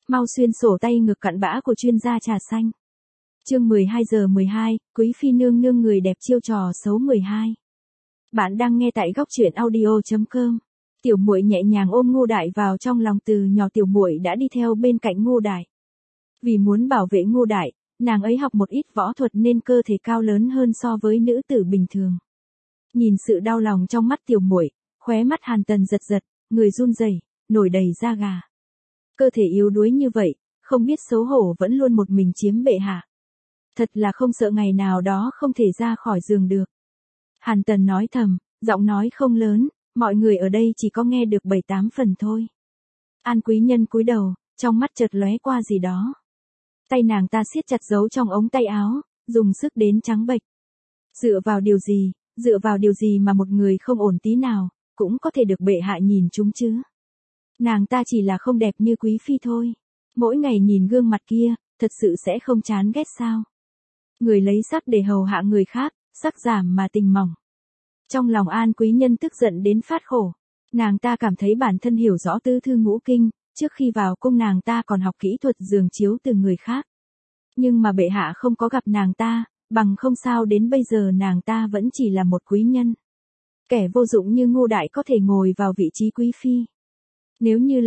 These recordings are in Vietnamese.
Mau xuyên sổ tay ngực cặn bã của chuyên gia trà xanh. Chương 12 giờ 12, Quý phi nương nương người đẹp chiêu trò xấu 12. Bạn đang nghe tại góc truyện audio.com. Tiểu muội nhẹ nhàng ôm Ngô Đại vào trong lòng, từ nhỏ tiểu muội đã đi theo bên cạnh Ngô Đại. Vì muốn bảo vệ Ngô Đại, nàng ấy học một ít võ thuật nên cơ thể cao lớn hơn so với nữ tử bình thường. Nhìn sự đau lòng trong mắt tiểu muội, khóe mắt Hàn Tần giật giật, người run rẩy, nổi đầy da gà. Cơ thể yếu đuối như vậy, không biết xấu hổ vẫn luôn một mình chiếm bệ hạ. Thật là không sợ ngày nào đó không thể ra khỏi giường được. Hàn Tần nói thầm, giọng nói không lớn, mọi người ở đây chỉ có nghe được 7-8 phần thôi. An Quý Nhân cúi đầu, trong mắt chợt lóe qua gì đó. Tay nàng ta siết chặt giấu trong ống tay áo, dùng sức đến trắng bệch. Dựa vào điều gì mà một người không ổn tí nào, cũng có thể được bệ hạ nhìn chúng chứ. Nàng ta chỉ là không đẹp như Quý phi thôi. Mỗi ngày nhìn gương mặt kia, thật sự sẽ không chán ghét sao? Người lấy sắc để hầu hạ người khác, sắc giảm mà tình mỏng. Trong lòng An Quý Nhân tức giận đến phát khổ. Nàng ta cảm thấy bản thân hiểu rõ tứ thư ngũ kinh, trước khi vào cung nàng ta còn học kỹ thuật giường chiếu từ người khác. Nhưng mà bệ hạ không có gặp nàng ta, bằng không sao đến bây giờ nàng ta vẫn chỉ là một quý nhân. Kẻ vô dụng như Ngô Đại có thể ngồi vào vị trí quý phi. Nếu như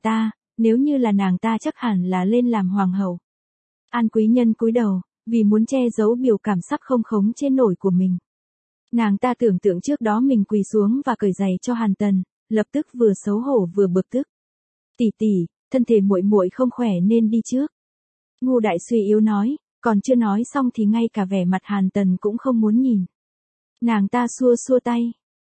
là nàng ta chắc hẳn là lên làm hoàng hậu. An Quý Nhân cúi đầu, vì muốn che giấu biểu cảm sắp không khống chế nổi của mình. Nàng ta tưởng tượng trước đó mình quỳ xuống và cởi giày cho Hàn Tần, lập tức vừa xấu hổ vừa bực tức. Tỷ, thân thể muội muội không khỏe nên đi trước. Ngô Đại suy yếu nói, còn chưa nói xong thì ngay cả vẻ mặt Hàn Tần cũng không muốn nhìn. Nàng ta xua tay,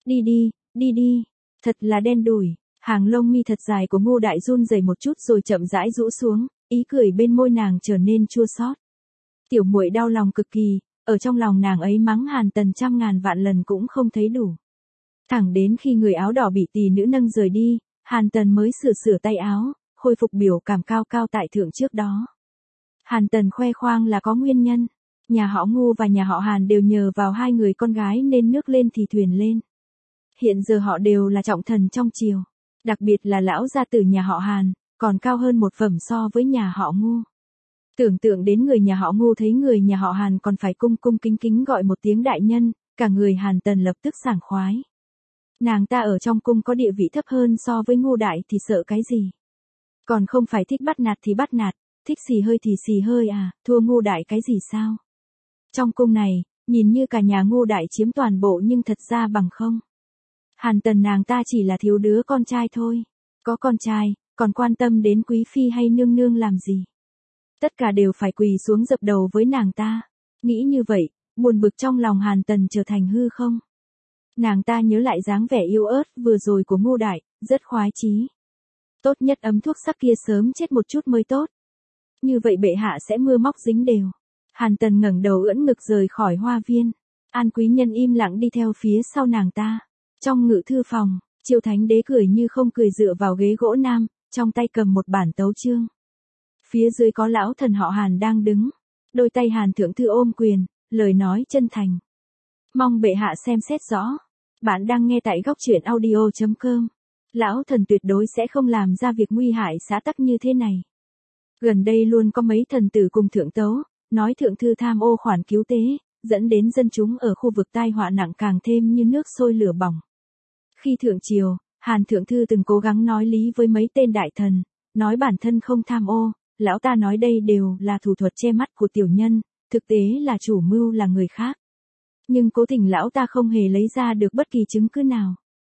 đi, thật là đen đủi. Hàng lông mi thật dài của Ngô Đại run rẩy một chút rồi chậm rãi rũ xuống, ý cười bên môi nàng trở nên chua xót. Tiểu muội đau lòng cực kỳ, ở trong lòng nàng ấy mắng Hàn Tần trăm ngàn vạn lần cũng không thấy đủ. Thẳng đến khi người áo đỏ bị tỷ nữ nâng rời đi, Hàn Tần mới sửa tay áo, khôi phục biểu cảm cao cao tại thượng trước đó. Hàn Tần khoe khoang là có nguyên nhân. Nhà họ Ngô và nhà họ Hàn đều nhờ vào hai người con gái nên nước lên thì thuyền lên. Hiện giờ họ đều là trọng thần trong triều. Đặc biệt là lão gia tử nhà họ Hàn, còn cao hơn một phẩm so với nhà họ Ngô. Tưởng tượng đến người nhà họ Ngô thấy người nhà họ Hàn còn phải cung kính gọi một tiếng đại nhân, cả người Hàn Tần lập tức sảng khoái. Nàng ta ở trong cung có địa vị thấp hơn so với Ngô Đại thì sợ cái gì? Còn không phải thích bắt nạt thì bắt nạt, thích xì hơi thì xì hơi à, thua Ngô Đại cái gì sao? Trong cung này, nhìn như cả nhà Ngô Đại chiếm toàn bộ nhưng thật ra bằng không. Hàn Tần nàng ta chỉ là thiếu đứa con trai thôi. Có con trai, còn quan tâm đến quý phi hay nương nương làm gì? Tất cả đều phải quỳ xuống dập đầu với nàng ta. Nghĩ như vậy, buồn bực trong lòng Hàn Tần trở thành hư không. Nàng ta nhớ lại dáng vẻ yếu ớt vừa rồi của Ngô Đại, rất khoái chí. Tốt nhất ấm thuốc sắc kia sớm chết một chút mới tốt. Như vậy bệ hạ sẽ mưa móc dính đều. Hàn Tần ngẩng đầu ưỡn ngực rời khỏi hoa viên. An Quý Nhân im lặng đi theo phía sau nàng ta. Trong ngự thư phòng, Chiêu Thánh Đế cười như không cười dựa vào ghế gỗ nam, trong tay cầm một bản tấu chương. Phía dưới có lão thần họ Hàn đang đứng. Đôi tay Hàn thượng thư ôm quyền, lời nói chân thành. Mong bệ hạ xem xét rõ. Bạn đang nghe tại góc truyện audio.com. Lão thần tuyệt đối sẽ không làm ra việc nguy hại xã tắc như thế này. Gần đây luôn có mấy thần tử cùng thượng tấu, nói thượng thư tham ô khoản cứu tế, dẫn đến dân chúng ở khu vực tai họa nặng càng thêm như nước sôi lửa bỏng. Khi thượng triều, Hàn thượng thư từng cố gắng nói lý với mấy tên đại thần, nói bản thân không tham ô, lão ta nói đây đều là thủ thuật che mắt của tiểu nhân, thực tế là chủ mưu là người khác. Nhưng cố tình lão ta không hề lấy ra được bất kỳ chứng cứ nào.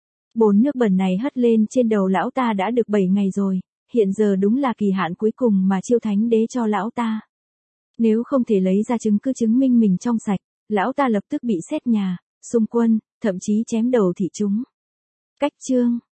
Bồn nước bẩn này hất lên trên đầu lão ta đã được 7 ngày rồi, hiện giờ đúng là kỳ hạn cuối cùng mà Chiêu Thánh Đế cho lão ta. Nếu không thể lấy ra chứng cứ chứng minh mình trong sạch, lão ta lập tức bị xét nhà, xung quân, thậm chí chém đầu thị chúng. Cách chương